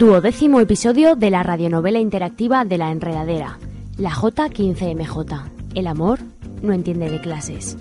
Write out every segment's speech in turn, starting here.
Duodécimo episodio de la radionovela interactiva de La Enredadera, la J15MJ. El amor no entiende de clases.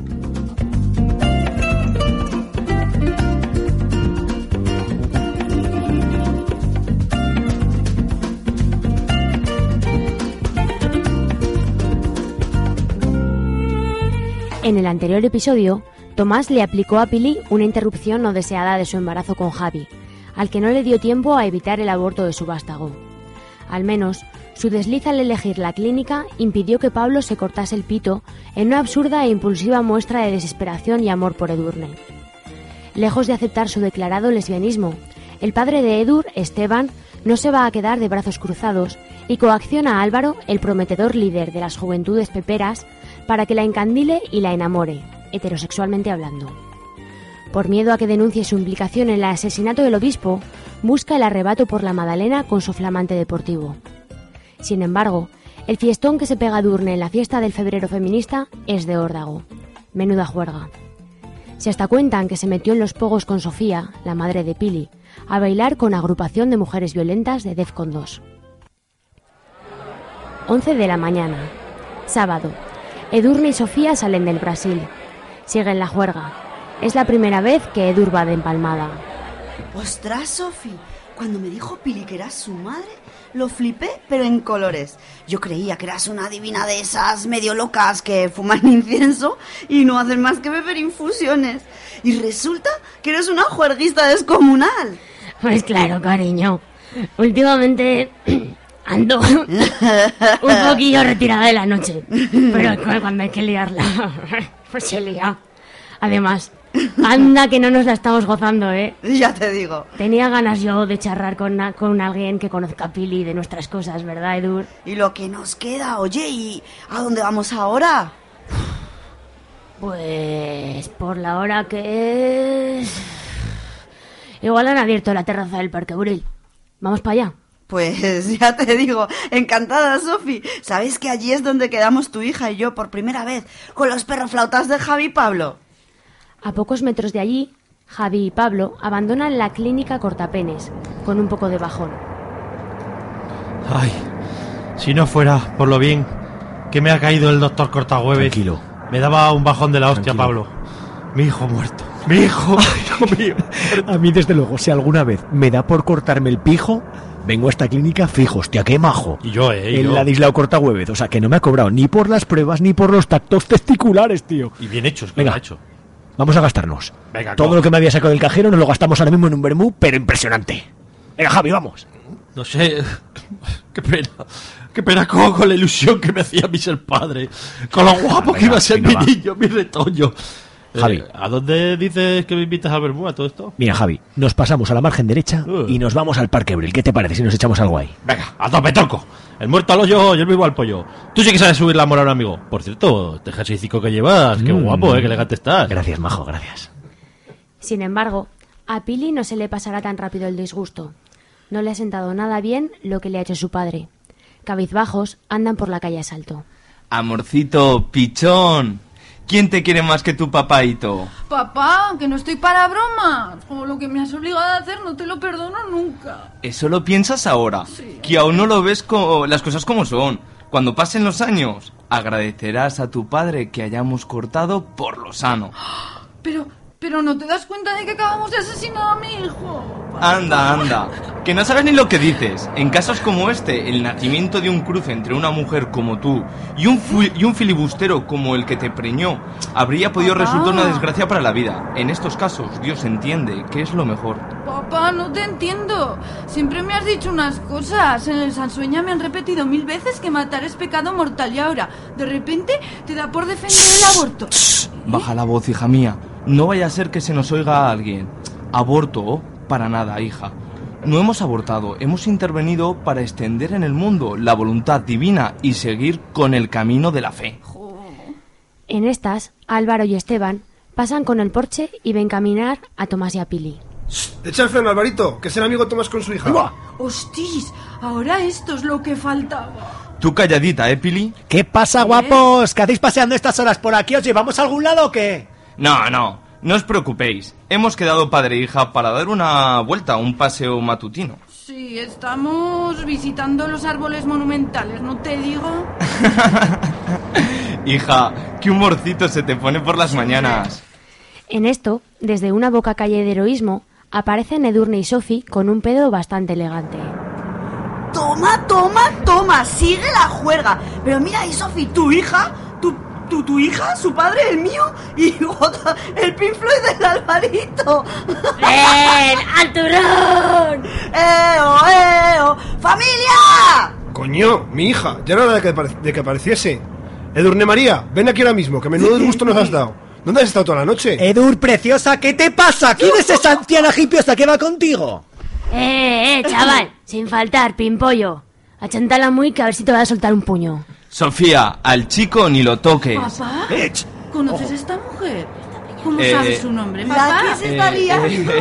En el anterior episodio, Tomás le aplicó a Pili una interrupción no deseada de su embarazo con Javi, al que no le dio tiempo a evitar el aborto de su vástago. Al menos, su desliz al elegir la clínica impidió que Pablo se cortase el pito en una absurda e impulsiva muestra de desesperación y amor por Edurne. Lejos de aceptar su declarado lesbianismo, el padre de Edur, Esteban, no se va a quedar de brazos cruzados y coacciona a Álvaro, el prometedor líder de las juventudes peperas, para que la encandile y la enamore, heterosexualmente hablando. Por miedo a que denuncie su implicación en el asesinato del obispo, busca el arrebato por la Madalena con su flamante deportivo. Sin embargo, el fiestón que se pega a Edurne en la fiesta del febrero feminista es de órdago. Menuda juerga. Se hasta cuentan que se metió en los pogos con Sofía, la madre de Pili, a bailar con agrupación de mujeres violentas de Defcon 2. 11 de la mañana. Sábado. Edurne y Sofía salen del Brasil. Siguen la juerga. Es la primera vez que Edur va de empalmada. ¡Ostras, Sofi! Cuando me dijo Pili que eras su madre, lo flipé, pero en colores. Yo creía que eras una divina de esas medio locas que fuman incienso y no hacen más que beber infusiones. Y resulta que eres una juerguista descomunal. Pues claro, cariño. Últimamente ando un poquillo retirada de la noche, pero cuando hay que liarla, pues se lía. Además, anda que no nos la estamos gozando, ¿eh? Ya te digo. Tenía ganas yo de charlar con alguien que conozca a Pili de nuestras cosas, ¿verdad, Edur? Y lo que nos queda, oye, ¿y a dónde vamos ahora? Pues por la hora que es... Igual han abierto la terraza del Parque Buril. ¿Vamos para allá? Pues ya te digo, encantada, Sofi. ¿Sabes que allí es donde quedamos tu hija y yo por primera vez con los perroflautas de Javi y Pablo? A pocos metros de allí, Javi y Pablo abandonan la clínica Cortapenes, con un poco de bajón. Ay, si no fuera por lo bien que me ha caído el doctor Cortahueves. Tranquilo. Me daba un bajón de la hostia, Tranquilo. Pablo. Mi hijo muerto. Mi hijo, hijo mío. A mí, desde luego, si alguna vez me da por cortarme el pijo, vengo a esta clínica fijo, hostia, qué majo. Y yo, En yo. la Dislao Cortahueves, o sea, que no me ha cobrado ni por las pruebas ni por los tactos testiculares, tío. Y bien hecho, es que Venga. lo ha hecho. Vamos a gastarnos. Venga, Todo coge. lo que me había sacado del cajero nos lo gastamos ahora mismo en un vermú, pero impresionante. Venga, Javi, vamos. No sé, qué pena con la ilusión que me hacía a mí ser padre, con lo guapo que Venga, iba a ser venga, mi va. niño, mi retoño. Javi. ¿A dónde dices que me invitas al Bermúdez todo esto? Mira, Javi, nos pasamos a la margen derecha y nos vamos al Parque Bril. ¿Qué te parece si nos echamos algo ahí? Venga, a tope, tronco. El muerto al hoyo y el vivo al pollo. Tú sí que sabes subir la moral a un amigo. Por cierto, este jerseycico que llevas, qué guapo, qué elegante estás. Gracias, majo, gracias. Sin embargo, a Pili no se le pasará tan rápido el disgusto. No le ha sentado nada bien lo que le ha hecho su padre. Cabizbajos andan por la calle a salto. Amorcito, pichón. ¿Quién te quiere más que tu papaito? Papá, que no estoy para bromas. Como lo que me has obligado a hacer no te lo perdono nunca. Eso lo piensas ahora, Sí. que aún no lo ves las cosas como son. Cuando pasen los años, agradecerás a tu padre que hayamos cortado por lo sano. Pero no te das cuenta de que acabamos de asesinar a mi hijo. Anda, que no sabes ni lo que dices. En casos como este, el nacimiento de un cruce entre una mujer como tú y un filibustero como el que te preñó habría podido Papá. resultar una desgracia para la vida. En estos casos, Dios entiende que es lo mejor. Papá, no te entiendo. Siempre me has dicho unas cosas. En el Sansueña me han repetido 1000 veces que matar es pecado mortal y ahora, de repente, te da por defender el aborto. Baja la voz, hija mía. No vaya a ser que se nos oiga a alguien. Aborto, para nada, hija. No hemos abortado, hemos intervenido para extender en el mundo la voluntad divina y seguir con el camino de la fe. En estas, Álvaro y Esteban pasan con el Porsche y ven caminar a Tomás y a Pili. Echa el freno, Alvarito, que es el amigo Tomás con su hija. ¡Hostis! Ahora esto es lo que faltaba. Tú calladita, Pili? ¿Qué pasa, guapos? ¿Qué hacéis paseando estas horas por aquí? ¿Os llevamos a algún lado o qué? No os preocupéis. Hemos quedado padre e hija para dar una vuelta, un paseo matutino. Sí, Sí, estamos visitando los árboles monumentales, ¿no te digo? Hija, qué humorcito se te pone por las mañanas. En esto, desde una boca calle de heroísmo, aparecen Edurne y Sophie con un pedo bastante elegante. Toma, toma, toma, sigue la juerga. Pero mira ahí, Sophie, tu hija, tu hija, su padre, el mío y el Pink Floyd del Alvarito. ¡Ven, al turrón! ¡Eo! ¡Familia! Coño, mi hija, ya era hora de que apareciese. Edurne María, ven aquí ahora mismo, que menudo disgusto nos has dado. ¿Dónde has estado toda la noche? Edur, preciosa, ¿qué te pasa? ¿Quién es esa anciana hipiosa que va contigo? Chaval, sin faltar, pimpollo. Achántala muy que a ver si te va a soltar un puño. Sofía, al chico ni lo toques. ¿Papá? ¡Ech! ¿Conoces a esta mujer? ¿Cómo sabes su nombre, papá? La que se está liando.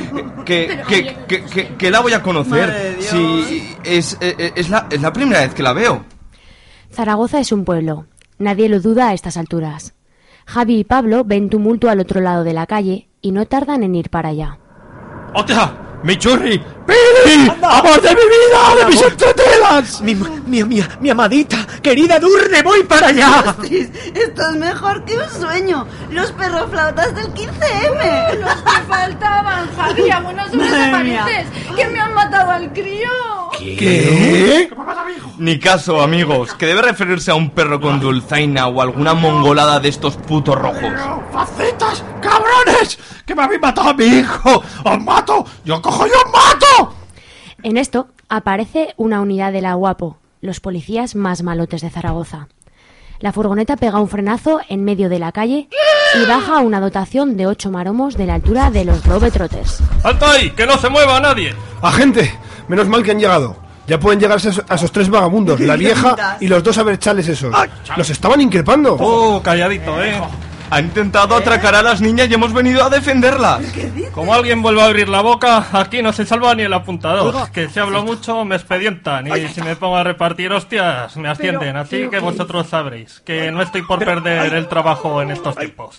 Que la voy a conocer. Sí, es la primera vez que la veo. Zaragoza es un pueblo. Nadie lo duda a estas alturas. Javi y Pablo ven tumulto al otro lado de la calle y no tardan en ir para allá. ¡Hostia! ¡Mi churri! ¡Pili! ¡Amor de mi vida! ¡De mis entretelas! Mi amadita, querida Edurne, voy para allá. Ostras, esto es mejor que un sueño. Los perroflautas del 15M. Los que faltaban, Javi, a buenas horas apareces. ¡Que me han matado al crío! ¿Qué? Ni caso, amigos, que debe referirse a un perro con dulzaina o alguna mongolada de estos putos rojos. ¡Facetas! ¡Cabrones! ¡Que me habéis matado a mi hijo! ¡Os mato! ¡Yo cojo y os mato! En esto aparece una unidad de la Guapo, los policías más malotes de Zaragoza. La furgoneta pega un frenazo en medio de la calle y baja una dotación de 8 maromos de la altura de los Globetrotters. ¡Alto ahí! ¡Que no se mueva nadie! Agente, menos mal que han llegado. Ya pueden llegar a esos tres vagabundos, la vieja y los dos aberchales esos. Los estaban increpando. Calladito, Ha intentado atracar a las niñas y hemos venido a defenderlas. Como alguien vuelva a abrir la boca, aquí no se salva ni el apuntador. Que si hablo mucho me expedientan y si me pongo a repartir hostias me ascienden. Así que vosotros sabréis que no estoy por perder el trabajo en estos tiempos.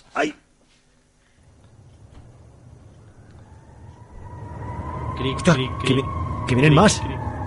Ostras, que vienen más.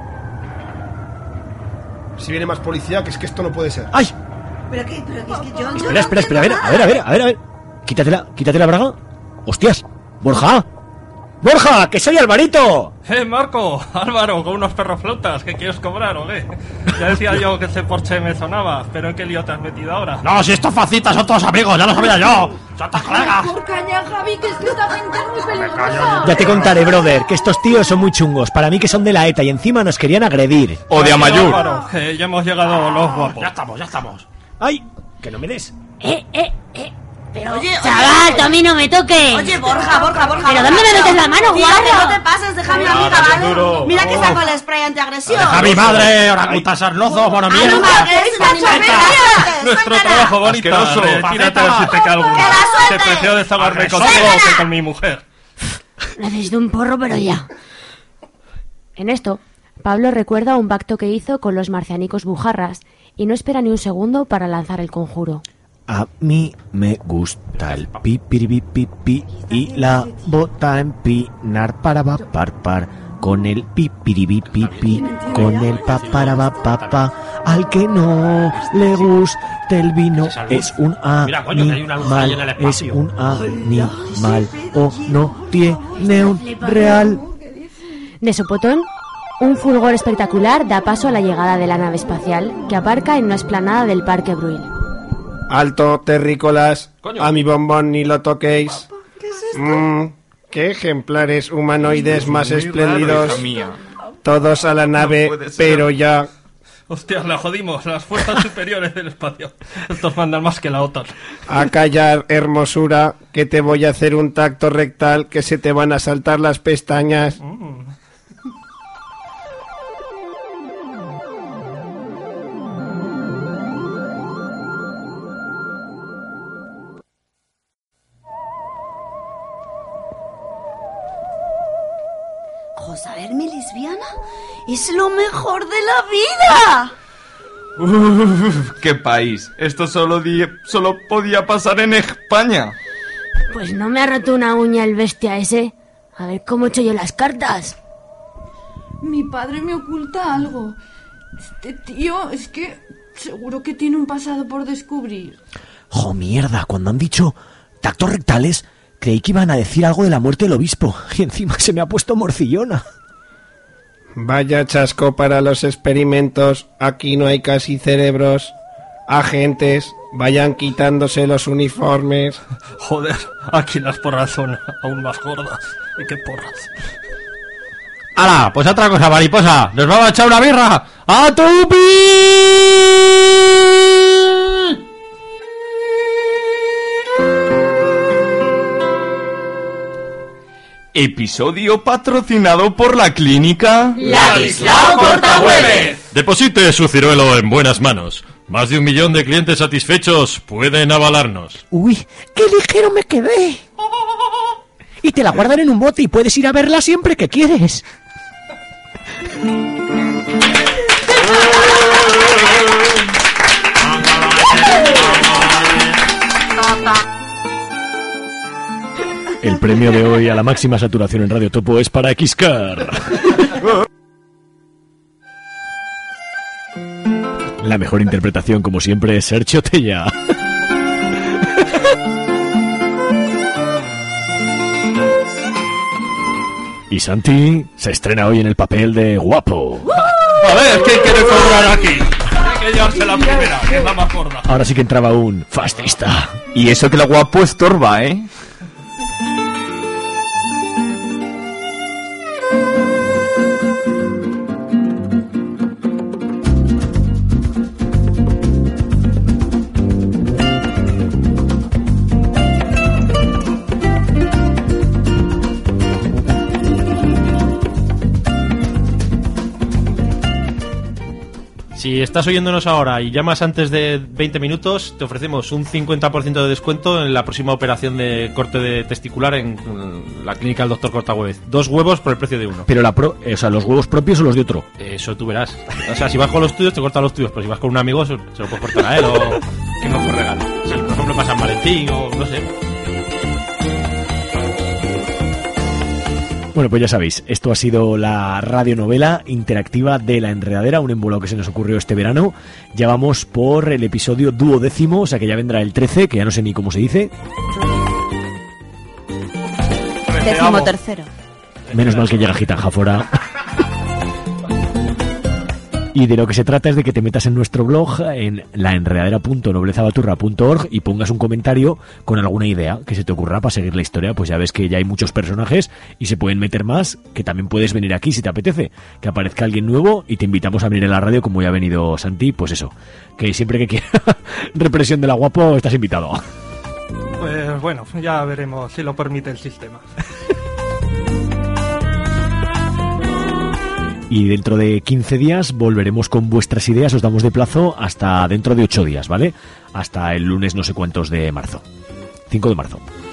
Si viene más policía, que es que esto no puede ser. ¡Ay! Pero es que yo... Espera, a ver. Quítate la braga. ¡Hostias! ¡Borja! ¡Que soy Alvarito! Marco, Álvaro, con unos perroflautas, ¿qué quieres cobrar o qué? Ya decía yo que ese Porsche me sonaba, pero ¿en qué lío te has metido ahora? No, si estos facitas son todos amigos, ya lo sabía yo. ¡Son todos colegas! Por caña, Javi, que es que esta gente es muy peligrosa. Ya te contaré, brother, que estos tíos son muy chungos. Para mí que son de la ETA y encima nos querían agredir. O de Amayur. Álvaro, ya hemos llegado los guapos. Ya estamos. ¡Ay! ¡Que no me des! Pero oye, ¡Chaval, tú a mí no me toques! Oye, Borja. ¿Pero dónde me metes la mano, Tío, guarro? que no te pases, déjame a mi Dale, caballo. duro. Mira que saco el spray antiagresión. ¡A mi madre! ¡Oracuta sarnozo, mono ¡Ay, no mierda! me hagas una chorrera! Nuestro trabajo, bonita. Asqueroso. Retírate a ver si te cae alguna. ¡Que la suelte! Te prefiero desahogarme Agresor. contigo que con mi mujer. Necesito un porro, pero ya. En esto, Pablo recuerda un pacto que hizo con los marcianicos bujarras y no espera ni un segundo para lanzar el conjuro. A mí me gusta el pipiripipipi y la bota empinar para par con el pipiripipipi, con el paparabapapa. Al que no le guste el vino es un Mira, coño, que hay una luz ahí en el animal, es espacio. un animal o no tiene un real. De sopotón, un fulgor espectacular da paso a la llegada de la nave espacial, que aparca en una explanada del Parque Bruil. Alto, terrícolas. Coño. A mi bombón ni lo toquéis. ¿Qué ejemplares humanoides más espléndidos? Hija mía. Todos a la nave, puede ser. pero ya... Hostias, la jodimos. Las fuerzas superiores del espacio. Estos mandan más que la OTAN. A callar, hermosura, que te voy a hacer un tacto rectal que se te van a saltar las pestañas. ¿Saberme lesbiana? ¡Es lo mejor de la vida! ¡Qué país! Esto solo podía pasar en España. Pues no me ha roto una uña el bestia ese. A ver cómo echo yo las cartas. Mi padre me oculta algo. Este tío es que seguro que tiene un pasado por descubrir. ¡Jo, mierda! Cuando han dicho tactos rectales, creí que iban a decir algo de la muerte del obispo. Y encima se me ha puesto morcillona. Vaya chasco para los experimentos. Aquí no hay casi cerebros. Agentes, vayan quitándose los uniformes. Joder, aquí las porras son aún más gordas. ¿Y qué porras? ¡Hala! Pues otra cosa, mariposa. ¡Nos vamos a echar una birra! ¡A tupi! Episodio patrocinado por la clínica Ladislao Cortahueves. Deposite su ciruelo en buenas manos. Más de 1 millón de clientes satisfechos pueden avalarnos. ¡Uy! ¡Qué ligero me quedé! Y te la guardan en un bote y puedes ir a verla siempre que quieres. El premio de hoy a la máxima saturación en Radio Topo es para Xcar. La mejor interpretación, como siempre, es Sergio Tella. Y Santi se estrena hoy en el papel de guapo. A ver, ¿quién quiere cobrar aquí? Hay que llevarse la primera, que es la más gorda. Ahora sí que entraba un fascista. Y eso que la guapo estorba, ¿eh? Si estás oyéndonos ahora y llamas antes de 20 minutos, te ofrecemos un 50% de descuento en la próxima operación de corte de testicular en la clínica del Dr. Cortahueves. 2 huevos por el precio de uno. Pero ¿los huevos propios o los de otro? Eso tú verás. O sea, si vas con los tuyos, te cortan los tuyos, pero si vas con un amigo, se lo puedes cortar a él o qué mejor regalo. Sí, por ejemplo, para San Valentín o no sé. Bueno, pues ya sabéis, esto ha sido la radionovela interactiva de La Enredadera, un embolado que se nos ocurrió este verano. Ya vamos por el episodio 12º, o sea que ya vendrá el 13, que ya no sé ni cómo se dice. 13º. Menos mal que llega Gitanja fuera. Y de lo que se trata es de que te metas en nuestro blog, en laenredadera.noblezabaturra.org, y pongas un comentario con alguna idea que se te ocurra para seguir la historia. Pues ya ves que ya hay muchos personajes y se pueden meter más, que también puedes venir aquí si te apetece, que aparezca alguien nuevo y te invitamos a venir a la radio como ya ha venido Santi. Pues eso, que siempre que quieras represión de la guapo estás invitado. Pues bueno, ya veremos si lo permite el sistema. Y dentro de 15 días volveremos con vuestras ideas, os damos de plazo hasta dentro de 8 días, ¿vale? Hasta el lunes no sé cuántos de marzo. 5 de marzo.